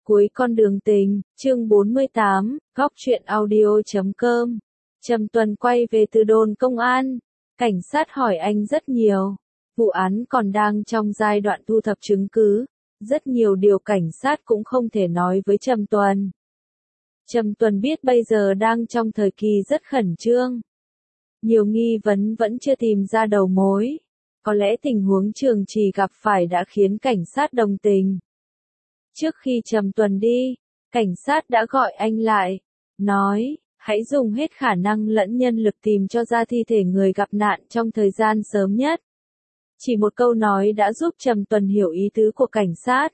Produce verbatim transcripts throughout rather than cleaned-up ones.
Cuối con đường tình, chương bốn mươi tám, góc truyện audio chấm com. Trầm Tuần quay về từ đồn công an. Cảnh sát hỏi anh rất nhiều. Vụ án còn đang trong giai đoạn thu thập chứng cứ. Rất nhiều điều cảnh sát cũng không thể nói với Trầm Tuần. Trầm Tuần biết bây giờ đang trong thời kỳ rất khẩn trương. Nhiều nghi vấn vẫn chưa tìm ra đầu mối. Có lẽ tình huống Trường Trì gặp phải đã khiến cảnh sát đồng tình. Trước khi Trầm Tuần đi, cảnh sát đã gọi anh lại, nói, hãy dùng hết khả năng lẫn nhân lực tìm cho ra thi thể người gặp nạn trong thời gian sớm nhất. Chỉ một câu nói đã giúp Trầm Tuần hiểu ý tứ của cảnh sát.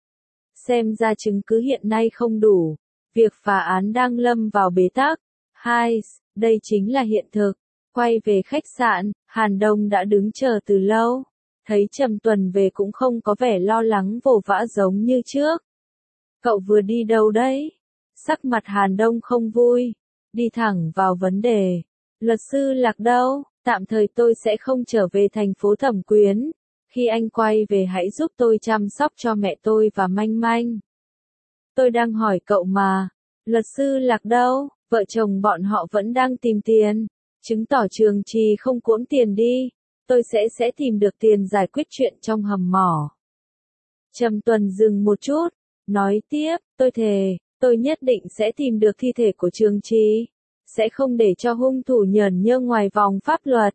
Xem ra chứng cứ hiện nay không đủ, việc phá án đang lâm vào bế tắc. Hai, đây chính là hiện thực. Quay về khách sạn, Hàn Đông đã đứng chờ từ lâu. Thấy Trầm Tuần về cũng không có vẻ lo lắng vồ vã giống như trước. Cậu vừa đi đâu đấy? Sắc mặt Hàn Đông không vui, đi thẳng vào vấn đề. Luật sư Lạc đâu? Tạm thời tôi sẽ không trở về thành phố Thẩm Quyến. Khi anh quay về hãy giúp tôi chăm sóc cho mẹ tôi và Manh Manh. Tôi đang hỏi cậu mà. Luật sư Lạc đâu? Vợ chồng bọn họ vẫn đang tìm tiền. Chứng tỏ Trường Trì không cuỗm tiền đi. Tôi sẽ sẽ tìm được tiền giải quyết chuyện trong hầm mỏ. Trầm Tuần dừng một chút, nói tiếp, tôi thề, tôi nhất định sẽ tìm được thi thể của Trường Trì, sẽ không để cho hung thủ nhởn nhơ ngoài vòng pháp luật.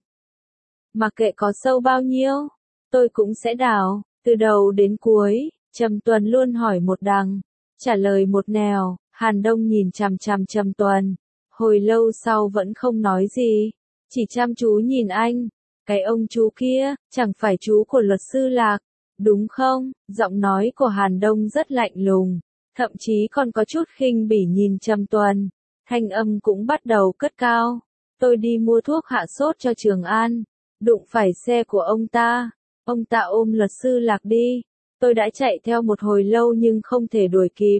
Mặc kệ có sâu bao nhiêu, tôi cũng sẽ đào, từ đầu đến cuối. Trầm Tuần luôn hỏi một đằng, trả lời một nẻo. Hàn Đông nhìn chằm chằm Trầm Tuần, hồi lâu sau vẫn không nói gì, chỉ chăm chú nhìn anh. Cái ông chú kia, chẳng phải chú của luật sư Lạc, đúng không? Giọng nói của Hàn Đông rất lạnh lùng, thậm chí còn có chút khinh bỉ nhìn Trầm Tuần. Thanh âm cũng bắt đầu cất cao. Tôi đi mua thuốc hạ sốt cho Trường An, đụng phải xe của ông ta. Ông ta ôm luật sư Lạc đi. Tôi đã chạy theo một hồi lâu nhưng không thể đuổi kịp.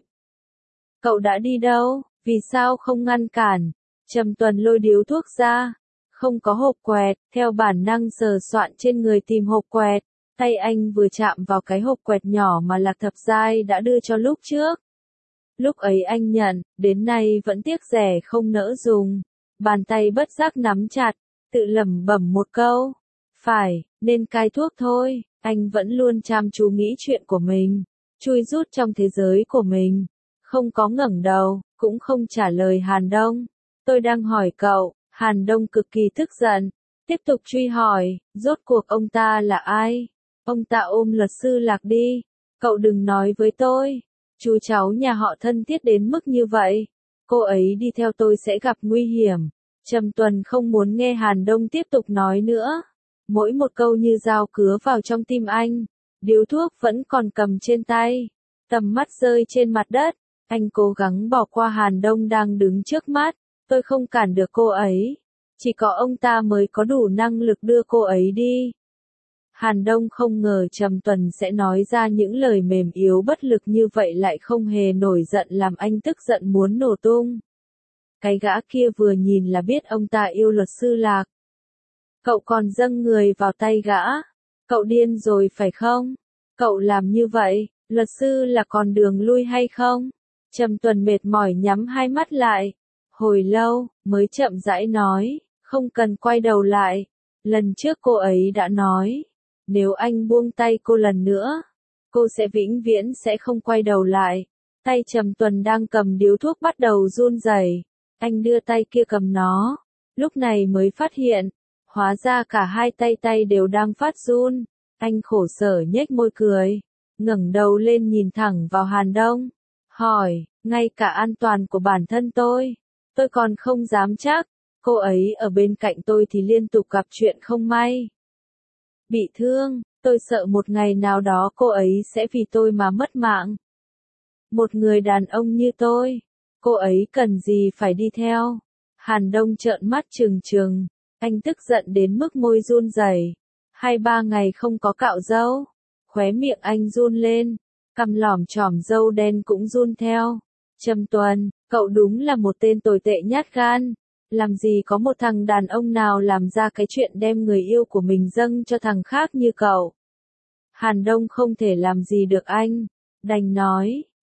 Cậu đã đi đâu? Vì sao không ngăn cản? Trầm Tuần lôi điếu thuốc ra. Không có hộp quẹt, theo bản năng sờ soạn trên người tìm hộp quẹt. Tay anh vừa chạm vào cái hộp quẹt nhỏ mà Lạc Thập Giai đã đưa cho lúc trước. Lúc ấy anh nhận, đến nay vẫn tiếc rẻ không nỡ dùng. Bàn tay bất giác nắm chặt, tự lẩm bẩm một câu. Phải, nên cai thuốc thôi. Anh vẫn luôn chăm chú nghĩ chuyện của mình, chui rút trong thế giới của mình. Không có ngẩng đầu, cũng không trả lời Hàn Đông. Tôi đang hỏi cậu. Hàn Đông cực kỳ tức giận, tiếp tục truy hỏi, rốt cuộc ông ta là ai? Ông ta ôm luật sư Lạc đi. Cậu đừng nói với tôi, chú cháu nhà họ thân thiết đến mức như vậy. Cô ấy đi theo tôi sẽ gặp nguy hiểm. Trầm Tuần không muốn nghe Hàn Đông tiếp tục nói nữa. Mỗi một câu như dao cứa vào trong tim anh. Điếu thuốc vẫn còn cầm trên tay. Tầm mắt rơi trên mặt đất. Anh cố gắng bỏ qua Hàn Đông đang đứng trước mắt. Tôi không cản được cô ấy. Chỉ có ông ta mới có đủ năng lực đưa cô ấy đi. Hàn Đông không ngờ Trầm Tuần sẽ nói ra những lời mềm yếu bất lực như vậy lại không hề nổi giận làm anh tức giận muốn nổ tung. Cái gã kia vừa nhìn là biết ông ta yêu luật sư Lạc. Cậu còn dâng người vào tay gã. Cậu điên rồi phải không? Cậu làm như vậy, luật sư là còn đường lui hay không? Trầm Tuần mệt mỏi nhắm hai mắt lại. Hồi lâu, mới chậm rãi nói, không cần quay đầu lại. Lần trước cô ấy đã nói, nếu anh buông tay cô lần nữa, cô sẽ vĩnh viễn sẽ không quay đầu lại. Tay Trầm Tuần đang cầm điếu thuốc bắt đầu run rẩy. Anh đưa tay kia cầm nó, lúc này mới phát hiện, hóa ra cả hai tay tay đều đang phát run. Anh khổ sở nhếch môi cười, ngẩng đầu lên nhìn thẳng vào Hàn Đông, hỏi, ngay cả an toàn của bản thân tôi, tôi còn không dám chắc. Cô ấy ở bên cạnh tôi thì liên tục gặp chuyện không may. Bị thương, tôi sợ một ngày nào đó cô ấy sẽ vì tôi mà mất mạng. Một người đàn ông như tôi, cô ấy cần gì phải đi theo? Hàn Đông trợn mắt trừng trừng, anh tức giận đến mức môi run rẩy. Hai ba ngày không có cạo râu, khóe miệng anh run lên, cằm lỏm chỏm râu đen cũng run theo. Trầm Tuần, cậu đúng là một tên tồi tệ nhát gan. Làm gì có một thằng đàn ông nào làm ra cái chuyện đem người yêu của mình dâng cho thằng khác như cậu. Hàn Đông không thể làm gì được anh, đành nói,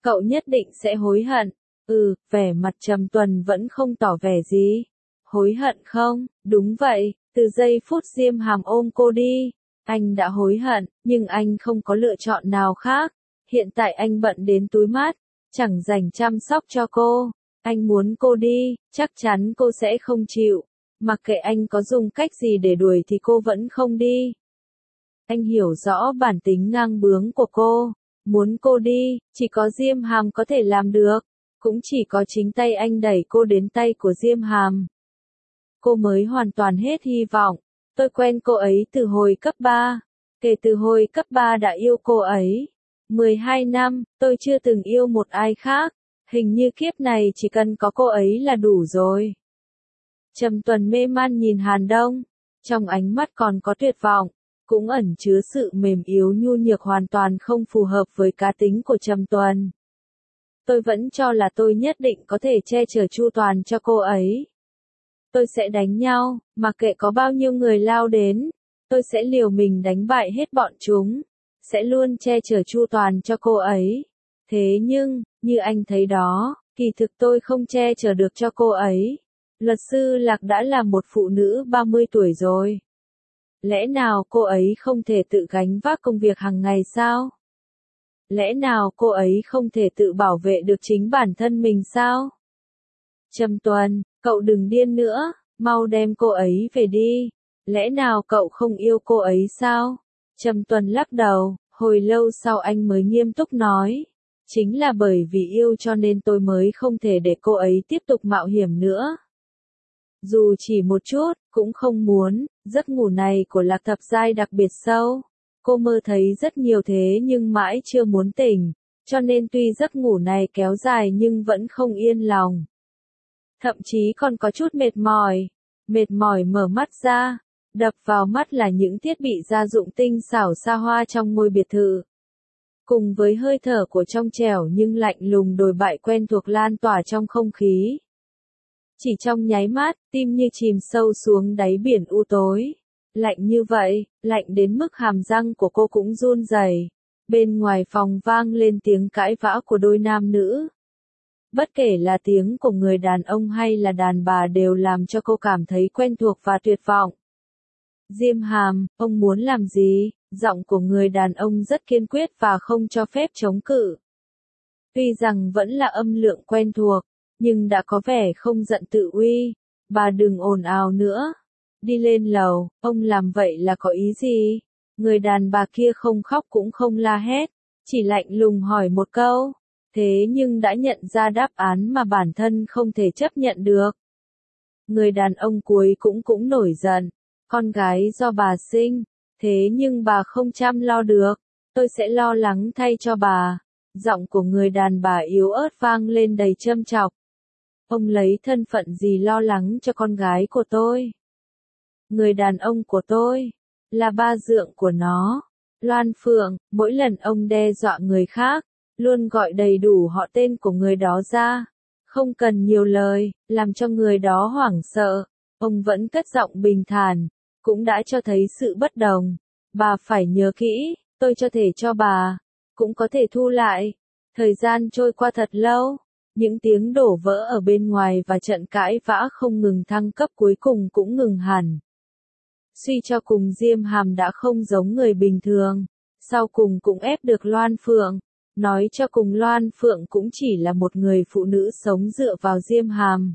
Cậu nhất định sẽ hối hận. Ừ, vẻ mặt Trầm Tuần vẫn không tỏ vẻ gì. Hối hận không? Đúng vậy, từ giây phút Diêm Hàm ôm cô đi, anh đã hối hận, nhưng anh không có lựa chọn nào khác. Hiện tại anh bận đến túi mát, chẳng dành chăm sóc cho cô. Anh muốn cô đi, chắc chắn cô sẽ không chịu. Mặc kệ anh có dùng cách gì để đuổi thì cô vẫn không đi. Anh hiểu rõ bản tính ngang bướng của cô. Muốn cô đi, chỉ có Diêm Hàm có thể làm được. Cũng chỉ có chính tay anh đẩy cô đến tay của Diêm Hàm. Cô mới hoàn toàn hết hy vọng. Tôi quen cô ấy từ hồi cấp ba. Kể từ hồi cấp ba đã yêu cô ấy. mười hai năm, tôi chưa từng yêu một ai khác. Hình như kiếp này chỉ cần có cô ấy là đủ rồi. Trầm Tuần mê man nhìn Hàn Đông. Trong ánh mắt còn có tuyệt vọng. Cũng ẩn chứa sự mềm yếu nhu nhược hoàn toàn không phù hợp với cá tính của Trầm Tuần. Tôi vẫn cho là tôi nhất định có thể che chở chu toàn cho cô ấy. Tôi sẽ đánh nhau, mặc kệ có bao nhiêu người lao đến. Tôi sẽ liều mình đánh bại hết bọn chúng. Sẽ luôn che chở chu toàn cho cô ấy. Thế nhưng, như anh thấy đó, kỳ thực tôi không che chở được cho cô ấy. Luật sư Lạc đã là một phụ nữ ba mươi tuổi rồi. Lẽ nào cô ấy không thể tự gánh vác công việc hàng ngày sao? Lẽ nào cô ấy không thể tự bảo vệ được chính bản thân mình sao? Trầm Tuần, cậu đừng điên nữa, mau đem cô ấy về đi. Lẽ nào cậu không yêu cô ấy sao? Trầm Tuần lắc đầu, hồi lâu sau anh mới nghiêm túc nói. Chính là bởi vì yêu cho nên tôi mới không thể để cô ấy tiếp tục mạo hiểm nữa. Dù chỉ một chút, cũng không muốn. Giấc ngủ này của Lạc Thập Giai đặc biệt sâu. Cô mơ thấy rất nhiều thế nhưng mãi chưa muốn tỉnh. Cho nên tuy giấc ngủ này kéo dài nhưng vẫn không yên lòng. Thậm chí còn có chút mệt mỏi. Mệt mỏi mở mắt ra. Đập vào mắt là những thiết bị gia dụng tinh xảo xa hoa trong ngôi biệt thự. Cùng với hơi thở của trong trẻo nhưng lạnh lùng đồi bại quen thuộc lan tỏa trong không khí. Chỉ trong nháy mắt, tim như chìm sâu xuống đáy biển u tối. Lạnh như vậy, lạnh đến mức hàm răng của cô cũng run rẩy. Bên ngoài phòng vang lên tiếng cãi vã của đôi nam nữ. Bất kể là tiếng của người đàn ông hay là đàn bà đều làm cho cô cảm thấy quen thuộc và tuyệt vọng. Diêm Hàm, ông muốn làm gì? Giọng của người đàn ông rất kiên quyết và không cho phép chống cự. Tuy rằng vẫn là âm lượng quen thuộc, nhưng đã có vẻ không giận tự uy. Bà đừng ồn ào nữa. Đi lên lầu, ông làm vậy là có ý gì? Người đàn bà kia không khóc cũng không la hét, chỉ lạnh lùng hỏi một câu. Thế nhưng đã nhận ra đáp án mà bản thân không thể chấp nhận được. Người đàn ông cuối cũng cũng nổi giận. Con gái do bà sinh, thế nhưng bà không chăm lo được. Tôi sẽ lo lắng thay cho bà. Giọng của người đàn bà yếu ớt vang lên đầy châm chọc. Ông lấy thân phận gì lo lắng cho con gái của tôi? Người đàn ông của tôi, là ba dượng của nó. Loan Phượng, mỗi lần ông đe dọa người khác, luôn gọi đầy đủ họ tên của người đó ra. Không cần nhiều lời, làm cho người đó hoảng sợ. Ông vẫn cất giọng bình thản, cũng đã cho thấy sự bất đồng. Bà phải nhớ kỹ, tôi cho thể cho bà, cũng có thể thu lại. Thời gian trôi qua thật lâu, những tiếng đổ vỡ ở bên ngoài và trận cãi vã không ngừng thăng cấp cuối cùng cũng ngừng hẳn. Suy cho cùng Diêm Hàm đã không giống người bình thường, sau cùng cũng ép được Loan Phượng. Nói cho cùng Loan Phượng cũng chỉ là một người phụ nữ sống dựa vào Diêm Hàm.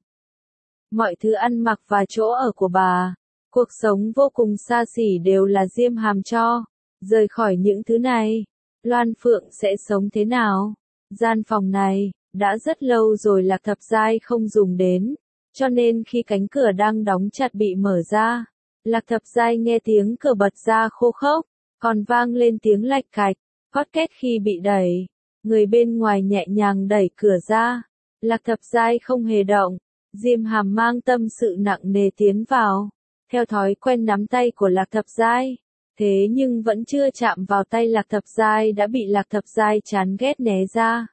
Mọi thứ ăn mặc và chỗ ở của bà, cuộc sống vô cùng xa xỉ đều là Diêm Hàm cho. Rời khỏi những thứ này, Loan Phượng sẽ sống thế nào? Gian phòng này, đã rất lâu rồi Lạc Thập Giai không dùng đến, cho nên khi cánh cửa đang đóng chặt bị mở ra, Lạc Thập Giai nghe tiếng cửa bật ra khô khốc, còn vang lên tiếng lạch cạch, cót két khi bị đẩy. Người bên ngoài nhẹ nhàng đẩy cửa ra, Lạc Thập Giai không hề động. Diêm Hàm mang tâm sự nặng nề tiến vào, theo thói quen nắm tay của Lạc Thập Giai. Thế nhưng vẫn chưa chạm vào tay Lạc Thập Giai đã bị Lạc Thập Giai chán ghét né ra.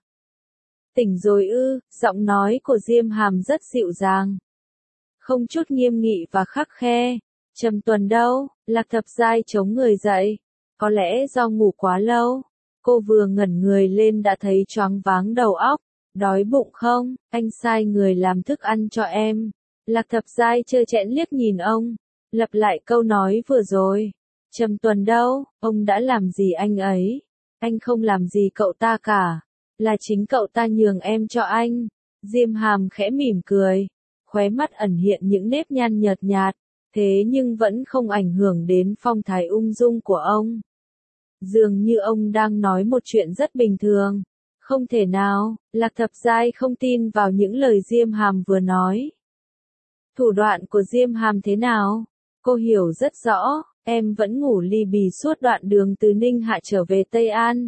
Tỉnh rồi ư? Giọng nói của Diêm Hàm rất dịu dàng, không chút nghiêm nghị và khắt khe. Trầm Tuần đâu? Lạc Thập Giai chống người dậy. Có lẽ do ngủ quá lâu, Cô vừa ngẩn người lên đã thấy choáng váng đầu óc. Đói bụng không, anh sai người làm thức ăn cho em. Lạc Thập Giai trơ trẽn liếc nhìn ông, lặp lại câu nói vừa rồi. Trầm Tuần đâu, ông đã làm gì anh ấy? Anh không làm gì cậu ta cả, là chính cậu ta nhường em cho anh. Diêm Hàm khẽ mỉm cười, khóe mắt ẩn hiện những nếp nhăn nhợt nhạt, thế nhưng vẫn không ảnh hưởng đến phong thái ung dung của ông. Dường như ông đang nói một chuyện rất bình thường. Không thể nào, Lạc Thập Giai không tin vào những lời Diêm Hàm vừa nói. Thủ đoạn của Diêm Hàm thế nào? Cô hiểu rất rõ, em vẫn ngủ li bì suốt đoạn đường từ Ninh Hạ trở về Tây An.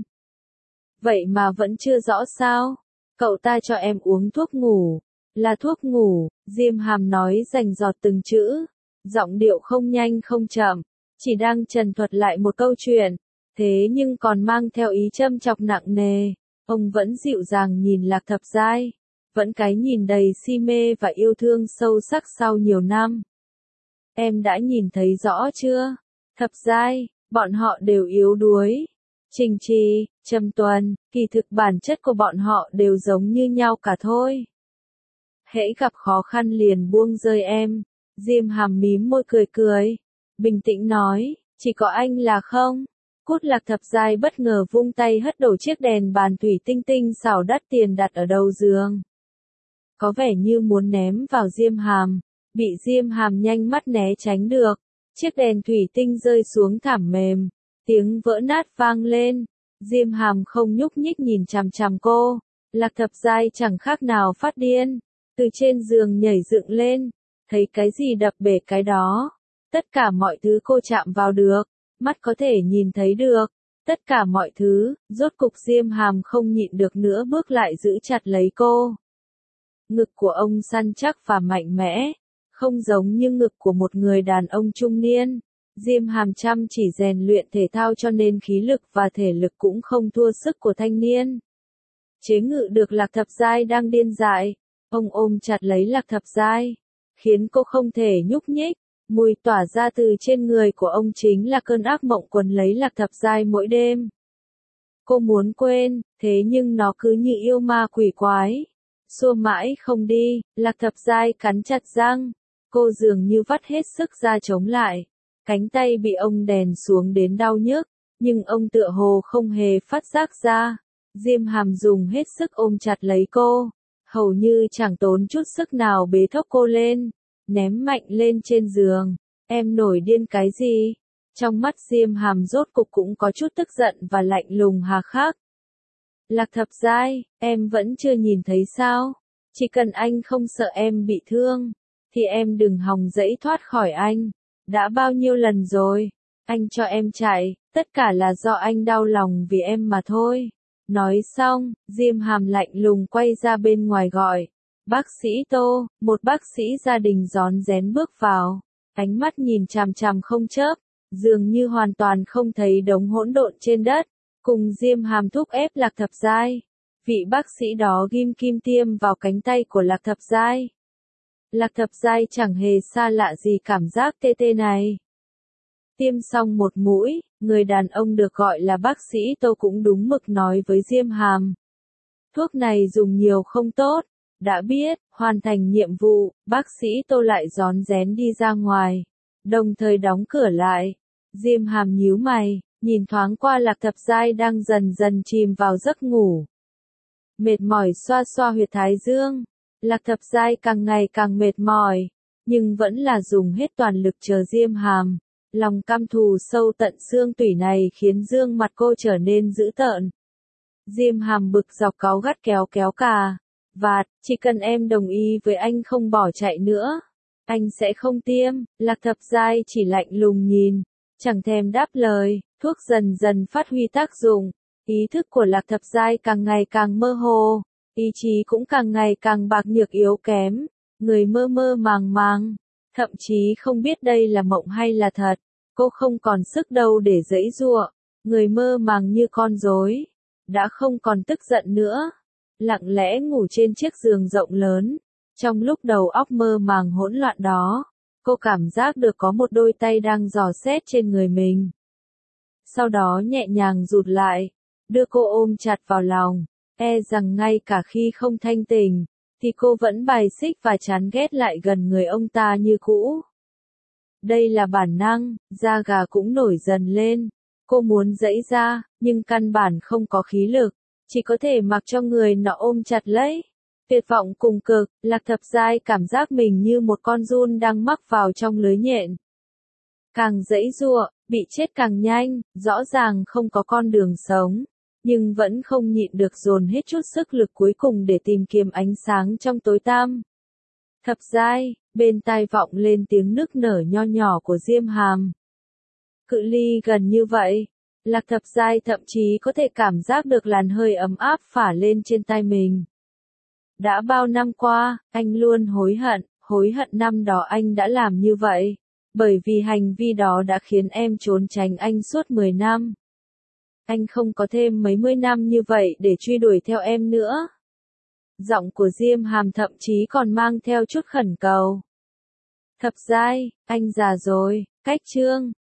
Vậy mà vẫn chưa rõ sao? Cậu ta cho em uống thuốc ngủ. Là thuốc ngủ, Diêm Hàm nói rành rọt từng chữ. Giọng điệu không nhanh không chậm, chỉ đang trần thuật lại một câu chuyện. Thế nhưng còn mang theo ý châm chọc nặng nề. Ông vẫn dịu dàng nhìn Lạc Thập Giai, vẫn cái nhìn đầy si mê và yêu thương sâu sắc sau nhiều năm. Em đã nhìn thấy rõ chưa? Thập Giai, bọn họ đều yếu đuối. Trình Trì, Trầm Tuần, kỳ thực bản chất của bọn họ đều giống như nhau cả thôi. Hễ gặp khó khăn liền buông rơi em. Diêm Hàm mím môi cười cười, bình tĩnh nói, chỉ có anh là không. Cút. Lạc Thập Giai bất ngờ vung tay hất đổ chiếc đèn bàn thủy tinh tinh xảo đắt tiền đặt ở đầu giường. Có vẻ như muốn ném vào Diêm Hàm, bị Diêm Hàm nhanh mắt né tránh được. Chiếc đèn thủy tinh rơi xuống thảm mềm, tiếng vỡ nát vang lên. Diêm Hàm không nhúc nhích nhìn chằm chằm cô. Lạc Thập Giai chẳng khác nào phát điên, từ trên giường nhảy dựng lên, thấy cái gì đập bể cái đó. Tất cả mọi thứ cô chạm vào được, mắt có thể nhìn thấy được, tất cả mọi thứ. Rốt cục Diêm Hàm không nhịn được nữa bước lại giữ chặt lấy cô. Ngực của ông săn chắc và mạnh mẽ, không giống như ngực của một người đàn ông trung niên. Diêm Hàm chăm chỉ rèn luyện thể thao cho nên khí lực và thể lực cũng không thua sức của thanh niên. Chế ngự được Lạc Thập Giai đang điên dại, ông ôm chặt lấy Lạc Thập Giai, khiến cô không thể nhúc nhích. Mùi tỏa ra từ trên người của ông chính là cơn ác mộng quấn lấy Lạc Thập Giai mỗi đêm. Cô muốn quên, thế nhưng nó cứ như yêu ma quỷ quái, xua mãi không đi. Lạc Thập Giai cắn chặt răng, cô dường như vắt hết sức ra chống lại. Cánh tay bị ông đèn xuống đến đau nhức, nhưng ông tựa hồ không hề phát giác ra. Diêm Hàm dùng hết sức ôm chặt lấy cô, hầu như chẳng tốn chút sức nào bế thốc cô lên, ném mạnh lên trên giường. Em nổi điên cái gì? Trong mắt Diêm Hàm rốt cục cũng có chút tức giận và lạnh lùng hà khắc. Lạc Thập Giai, em vẫn chưa nhìn thấy sao? Chỉ cần anh không sợ em bị thương, thì em đừng hòng dẫy thoát khỏi anh. Đã bao nhiêu lần rồi, anh cho em chạy, tất cả là do anh đau lòng vì em mà thôi. Nói xong, Diêm Hàm lạnh lùng quay ra bên ngoài gọi. Bác sĩ Tô, một bác sĩ gia đình rón rén bước vào, ánh mắt nhìn chằm chằm không chớp, dường như hoàn toàn không thấy đống hỗn độn trên đất, cùng Diêm Hàm thúc ép Lạc Thập Giai. Vị bác sĩ đó ghim kim tiêm vào cánh tay của Lạc Thập Giai. Lạc Thập Giai chẳng hề xa lạ gì cảm giác tê tê này. Tiêm xong một mũi, người đàn ông được gọi là bác sĩ Tô cũng đúng mực nói với Diêm Hàm. Thuốc này dùng nhiều không tốt. Đã biết, hoàn thành nhiệm vụ, bác sĩ Tô lại rón rén đi ra ngoài, đồng thời đóng cửa lại. Diêm Hàm nhíu mày, nhìn thoáng qua Lạc Thập Giai đang dần dần chìm vào giấc ngủ. Mệt mỏi xoa xoa huyệt thái dương, Lạc Thập Giai càng ngày càng mệt mỏi, nhưng vẫn là dùng hết toàn lực chờ Diêm Hàm. Lòng căm thù sâu tận xương tủy này khiến dương mặt cô trở nên dữ tợn. Diêm Hàm bực dọc cáu gắt kéo kéo cà vạt, chỉ cần em đồng ý với anh không bỏ chạy nữa, anh sẽ không tiêm. Lạc Thập Giai chỉ lạnh lùng nhìn, chẳng thèm đáp lời. Thuốc dần dần phát huy tác dụng, ý thức của Lạc Thập Giai càng ngày càng mơ hồ, ý chí cũng càng ngày càng bạc nhược yếu kém, người mơ mơ màng màng, thậm chí không biết đây là mộng hay là thật. Cô không còn sức đâu để giãy giụa, người mơ màng như con rối, đã không còn tức giận nữa. Lặng lẽ ngủ trên chiếc giường rộng lớn, trong lúc đầu óc mơ màng hỗn loạn đó, cô cảm giác được có một đôi tay đang dò xét trên người mình. Sau đó nhẹ nhàng rụt lại, đưa cô ôm chặt vào lòng, e rằng ngay cả khi không thanh tình, thì cô vẫn bài xích và chán ghét lại gần người ông ta như cũ. Đây là bản năng, da gà cũng nổi dần lên. Cô muốn giãy ra, nhưng căn bản không có khí lực, chỉ có thể mặc cho người nọ ôm chặt lấy. Tuyệt vọng cùng cực, Lạc Thập Giai cảm giác mình như một con giun đang mắc vào trong lưới nhện. Càng giãy giụa, bị chết càng nhanh, rõ ràng không có con đường sống, nhưng vẫn không nhịn được dồn hết chút sức lực cuối cùng để tìm kiếm ánh sáng trong tối tăm. Thập Giai, bên tai vọng lên tiếng nức nở nho nhỏ của Diêm Hàm. Cự ly gần như vậy, Lạc Thập Giai thậm chí có thể cảm giác được làn hơi ấm áp phả lên trên tai mình. Đã bao năm qua, anh luôn hối hận, hối hận năm đó anh đã làm như vậy, bởi vì hành vi đó đã khiến em trốn tránh anh suốt mười năm. Anh không có thêm mấy mươi năm như vậy để truy đuổi theo em nữa. Giọng của Diêm Hàm thậm chí còn mang theo chút khẩn cầu. Thập Giai, anh già rồi, cách chương.